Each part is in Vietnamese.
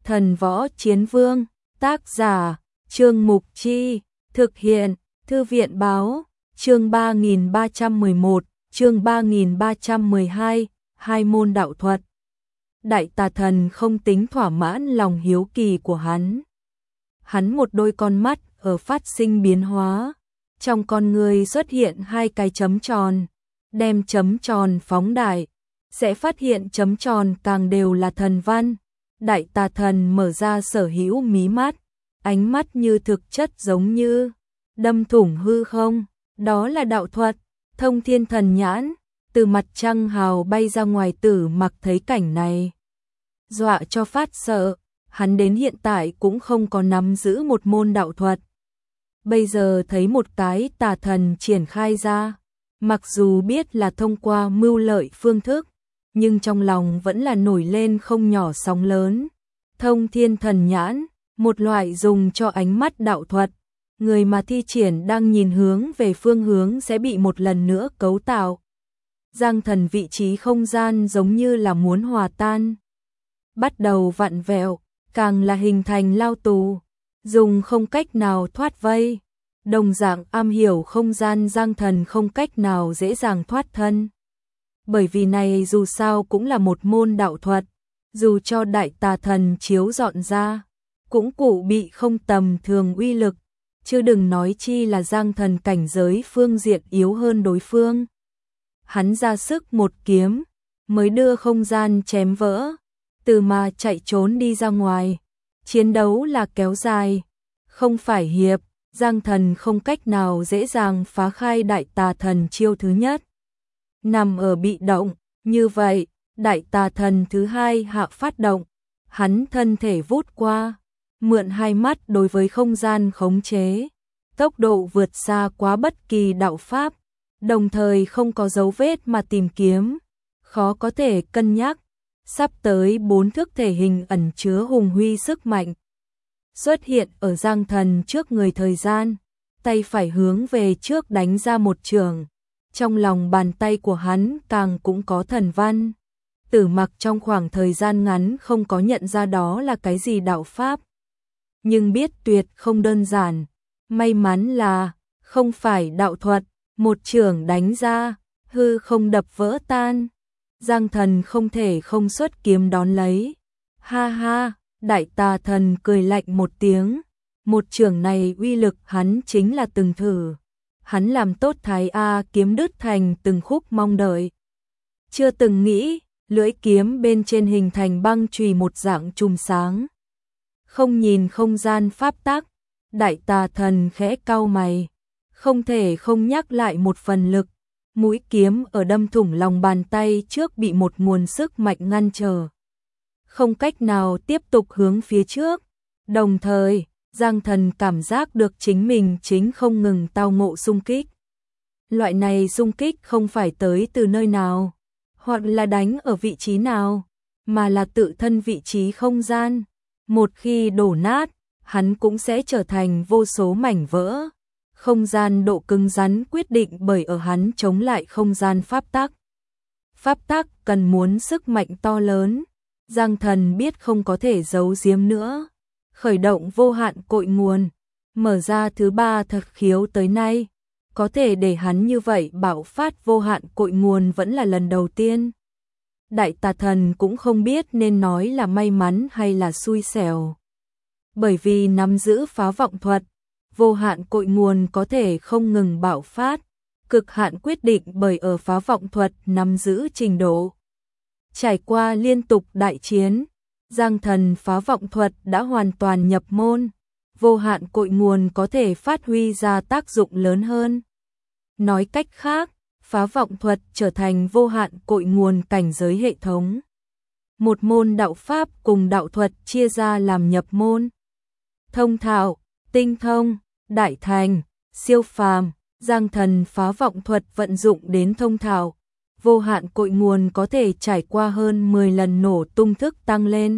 Thần Võ Chiến Vương, tác giả, Trương Mục Chi, thực hiện, Thư viện Báo, chương 3311, chương 3312, hai môn đạo thuật. Đại tà thần không tính thỏa mãn lòng hiếu kỳ của hắn. Hắn một đôi con mắt ở phát sinh biến hóa, trong con người xuất hiện hai cái chấm tròn, đem chấm tròn phóng đại, sẽ phát hiện chấm tròn càng đều là thần văn. Đại tà thần mở ra sở hữu mí mắt, ánh mắt như thực chất giống như đâm thủng hư không, đó là đạo thuật, thông thiên thần nhãn. Từ mặt trăng hào bay ra ngoài, Tử Mặc thấy cảnh này, dọa cho phát sợ, hắn đến hiện tại cũng không có nắm giữ một môn đạo thuật. Bây giờ thấy một cái tà thần triển khai ra, mặc dù biết là thông qua mưu lợi phương thức, nhưng trong lòng vẫn là nổi lên không nhỏ sóng lớn. Thông thiên thần nhãn, một loại dùng cho ánh mắt đạo thuật, người mà thi triển đang nhìn hướng về phương hướng sẽ bị một lần nữa cấu tạo. Giang thần vị trí không gian giống như là muốn hòa tan, bắt đầu vặn vẹo, càng là hình thành lao tù, dùng không cách nào thoát vây. Đồng dạng am hiểu không gian Giang thần không cách nào dễ dàng thoát thân. Bởi vì này dù sao cũng là một môn đạo thuật, dù cho đại tà thần chiếu dọn ra, cũng cụ bị không tầm thường uy lực, chứ đừng nói chi là Giang thần cảnh giới phương diện yếu hơn đối phương. Hắn ra sức một kiếm, mới đưa không gian chém vỡ, từ mà chạy trốn đi ra ngoài. Chiến đấu là kéo dài, không phải hiệp, Giang thần không cách nào dễ dàng phá khai đại tà thần chiêu thứ nhất. Nằm ở bị động, như vậy, đại tà thần thứ hai hạ phát động, hắn thân thể vút qua, mượn hai mắt đối với không gian khống chế, tốc độ vượt xa quá bất kỳ đạo pháp, đồng thời không có dấu vết mà tìm kiếm, khó có thể cân nhắc, sắp tới 4 thức thể hình ẩn chứa hùng huy sức mạnh. Xuất hiện ở Giang thần trước người thời gian, tay phải hướng về trước đánh ra một trường, trong lòng bàn tay của hắn càng cũng có thần văn. Tử Mặc trong khoảng thời gian ngắn không có nhận ra đó là cái gì đạo pháp, nhưng biết tuyệt không đơn giản, may mắn là không phải đạo thuật, một trường đánh ra, hư không đập vỡ tan. Giang thần không thể không xuất kiếm đón lấy. Ha ha, đại tà thần cười lạnh một tiếng, một trường này uy lực hắn chính là từng thử. Hắn làm tốt Thái A kiếm đứt thành từng khúc mong đợi. Chưa từng nghĩ, lưỡi kiếm bên trên hình thành băng chùy một dạng chùm sáng. Không nhìn không gian pháp tắc, đại tà thần khẽ cau mày, không thể không nhắc lại một phần lực. Mũi kiếm ở đâm thủng lòng bàn tay trước bị một nguồn sức mạnh ngăn trở, không cách nào tiếp tục hướng phía trước. Đồng thời, Giang thần cảm giác được chính mình chính không ngừng tao ngộ xung kích. Loại này xung kích không phải tới từ nơi nào, hoặc là đánh ở vị trí nào, mà là tự thân vị trí không gian. Một khi đổ nát, hắn cũng sẽ trở thành vô số mảnh vỡ. Không gian độ cứng rắn quyết định bởi ở hắn chống lại không gian pháp tắc. Pháp tắc cần muốn sức mạnh to lớn. Giang thần biết không có thể giấu giếm nữa. Khởi động vô hạn cội nguồn, mở ra thứ 3 thật khiếu tới nay. Có thể để hắn như vậy bạo phát vô hạn cội nguồn vẫn là lần đầu tiên. Đại tà thần cũng không biết nên nói là may mắn hay là xui xẻo. Bởi vì nắm giữ phá vọng thuật, vô hạn cội nguồn có thể không ngừng bạo phát, cực hạn quyết định bởi ở phá vọng thuật nắm giữ trình độ. Trải qua liên tục đại chiến, Giang thần phá vọng thuật đã hoàn toàn nhập môn, vô hạn cội nguồn có thể phát huy ra tác dụng lớn hơn. Nói cách khác, phá vọng thuật trở thành vô hạn cội nguồn cảnh giới hệ thống. Một môn đạo pháp cùng đạo thuật chia ra làm nhập môn. Thông thạo, tinh thông, đại thành, siêu phàm. Giang thần phá vọng thuật vận dụng đến thông thạo, vô hạn cội nguồn có thể trải qua hơn 10 lần nổ tung thức tăng lên.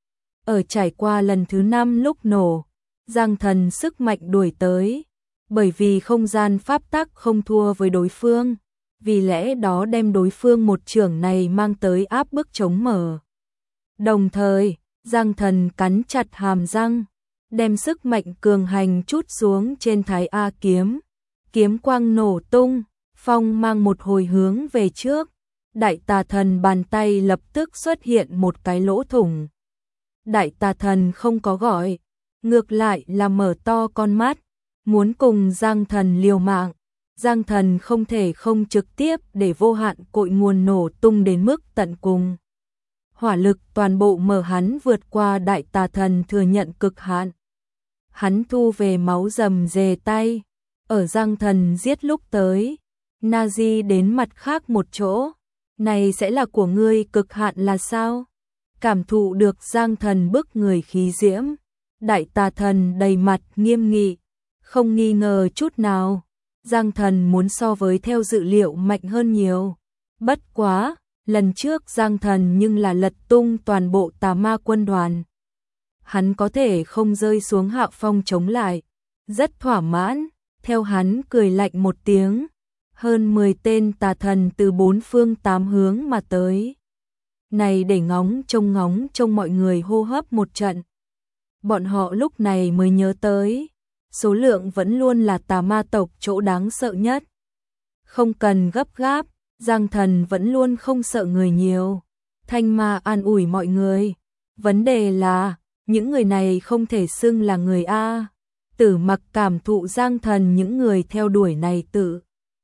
Ở trải qua lần thứ 5 lúc nổ, Giang thần sức mạnh đuổi tới, bởi vì không gian pháp tắc không thua với đối phương, vì lẽ đó đem đối phương một chưởng này mang tới áp bức chống mở. Đồng thời, Giang Thần cắn chặt hàm răng, đem sức mạnh cường hành trút xuống trên Thái A kiếm. Kiếm quang nổ tung, phong mang một hồi hướng về trước. Đại Tà Thần bàn tay lập tức xuất hiện một cái lỗ thủng. Đại Tà Thần không có gọi, ngược lại là mở to con mắt, muốn cùng Giang Thần liều mạng. Giang Thần không thể không trực tiếp để vô hạn cội nguồn nổ tung đến mức tận cùng. Hỏa lực toàn bộ mở hắn vượt qua Đại Tà Thần thừa nhận cực hạn. Hắn thu về máu rầm rề tay, ở Giang Thần giết lúc tới, Nazi đến mặt khác một chỗ, này sẽ là của ngươi cực hạn là sao? Cảm thụ được Giang Thần bức người khí diễm, Đại Tà Thần đầy mặt nghiêm nghị, không nghi ngờ chút nào, Giang Thần muốn so với theo dự liệu mạnh hơn nhiều. Bất quá, lần trước Giang Thần nhưng là lật tung toàn bộ Tà Ma quân đoàn. Hắn có thể không rơi xuống hạ phong chống lại, rất thỏa mãn, theo hắn cười lạnh một tiếng, hơn 10 tên tà thần từ bốn phương tám hướng mà tới. Này để ngóng trông mọi người hô hấp một trận. Bọn họ lúc này mới nhớ tới, số lượng vẫn luôn là tà ma tộc chỗ đáng sợ nhất. Không cần gấp gáp, Giang Thần vẫn luôn không sợ người nhiều. Thanh Ma an ủi mọi người, vấn đề là những người này không thể xưng là người A. Tử Mặc cảm thụ Giang Thần những người theo đuổi này tự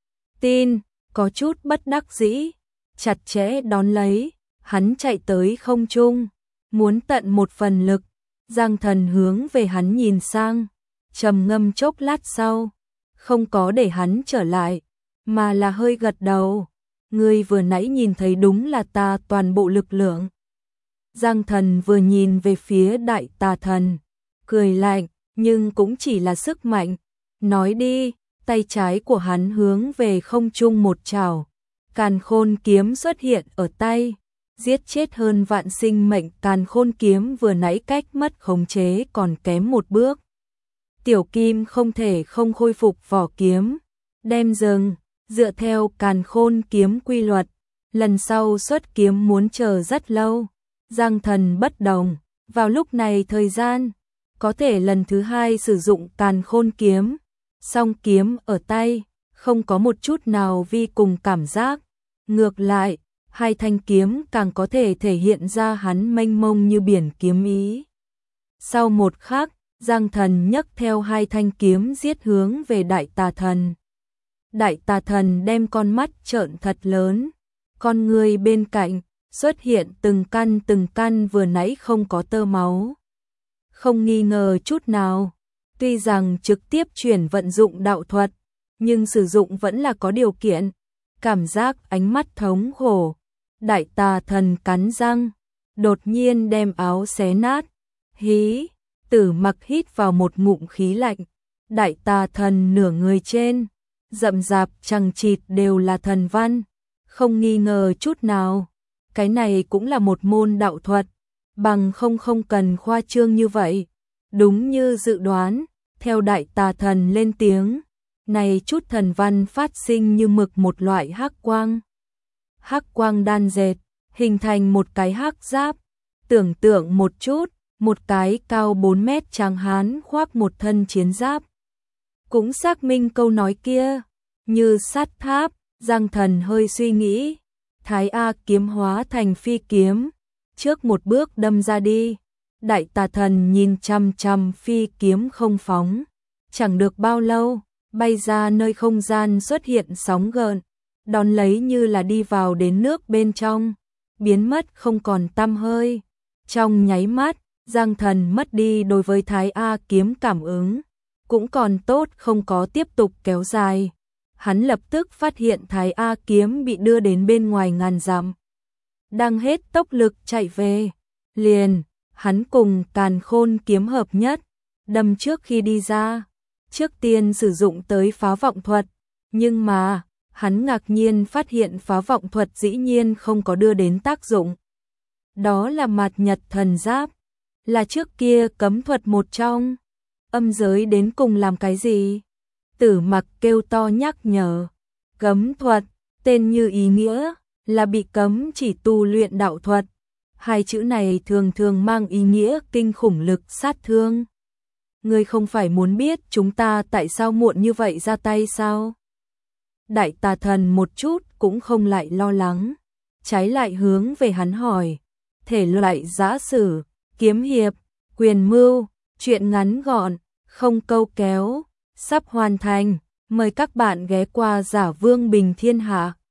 tin, có chút bất đắc dĩ, chặt chẽ đón lấy, hắn chạy tới không trung, muốn tận một phần lực. Giang Thần hướng về hắn nhìn sang, trầm ngâm chốc lát sau, không có để hắn trở lại, mà là hơi gật đầu. Ngươi vừa nãy nhìn thấy đúng là ta toàn bộ lực lượng. Giang Thần vừa nhìn về phía Đại Tà Thần, cười lạnh, nhưng cũng chỉ là sức mạnh. Nói đi, tay trái của hắn hướng về không trung một chảo, Càn Khôn kiếm xuất hiện ở tay, giết chết hơn vạn sinh mệnh. Càn Khôn kiếm vừa nãy cách mất khống chế còn kém một bước. Tiểu Kim không thể không khôi phục vỏ kiếm, đem dừng, dựa theo Càn Khôn kiếm quy luật, lần sau xuất kiếm muốn chờ rất lâu. Giang Thần bất đồng, vào lúc này thời gian, có thể lần thứ hai sử dụng Càn Khôn kiếm, song kiếm ở tay, không có một chút nào vi cùng cảm giác. Ngược lại, hai thanh kiếm càng có thể thể hiện ra hắn mênh mông như biển kiếm ý. Sau một khắc, Giang Thần nhấc theo hai thanh kiếm giết hướng về Đại Tà Thần. Đại Tà Thần đem con mắt trợn thật lớn, con người bên cạnh xuất hiện từng căn vừa nãy không có tơ máu. Không nghi ngờ chút nào, tuy rằng trực tiếp chuyển vận dụng đạo thuật, nhưng sử dụng vẫn là có điều kiện. Cảm giác ánh mắt thống khổ, Đại Tà Thần cắn răng, đột nhiên đem áo xé nát. Hí, Tử Mặc hít vào một ngụm khí lạnh. Đại Tà Thần nửa người trên, rậm rạp chằng chịt đều là thần văn, không nghi ngờ chút nào. Cái này cũng là một môn đạo thuật, bằng không cần khoa trương như vậy. Đúng như dự đoán, theo Đại Tà Thần lên tiếng, này chút thần văn phát sinh như mực một loại hắc quang. Hắc quang đan dệt, hình thành một cái hắc giáp. Tưởng tượng một chút, một cái cao 4 mét tráng hán khoác một thân chiến giáp. Cũng xác minh câu nói kia, như sắt tháp. Giang Thần hơi suy nghĩ, Thái A kiếm hóa thành phi kiếm, trước một bước đâm ra đi. Đại Tà Thần nhìn chăm chăm phi kiếm không phóng, chẳng được bao lâu, bay ra nơi không gian xuất hiện sóng gợn, đón lấy như là đi vào đến nước bên trong, biến mất không còn tăm hơi. Trong nháy mắt, Giang Thần mất đi đối với Thái A kiếm cảm ứng, cũng còn tốt không có tiếp tục kéo dài. Hắn lập tức phát hiện Thái A kiếm bị đưa đến bên ngoài ngàn dặm, đang hết tốc lực chạy về. Liền, hắn cùng Càn Khôn kiếm hợp nhất, đâm trước khi đi ra. Trước tiên sử dụng tới phá vọng thuật, nhưng mà, hắn ngạc nhiên phát hiện phá vọng thuật dĩ nhiên không có đưa đến tác dụng. Đó là Mạt Nhật thần giáp, là trước kia cấm thuật một trong. Âm giới đến cùng làm cái gì? Tử Mặc kêu to nhắc nhở. Cấm thuật, tên như ý nghĩa, là bị cấm chỉ tu luyện đạo thuật. Hai chữ này thường thường mang ý nghĩa kinh khủng lực sát thương. Ngươi không phải muốn biết chúng ta tại sao muộn như vậy ra tay sao? Đại tà thần một chút cũng không lại lo lắng, trái lại hướng về hắn hỏi, thể loại giã sử, kiếm hiệp, quyền mưu, chuyện ngắn gọn, không câu kéo, sắp hoàn thành, mời các bạn ghé qua Giả Vương Bình Thiên Hạ.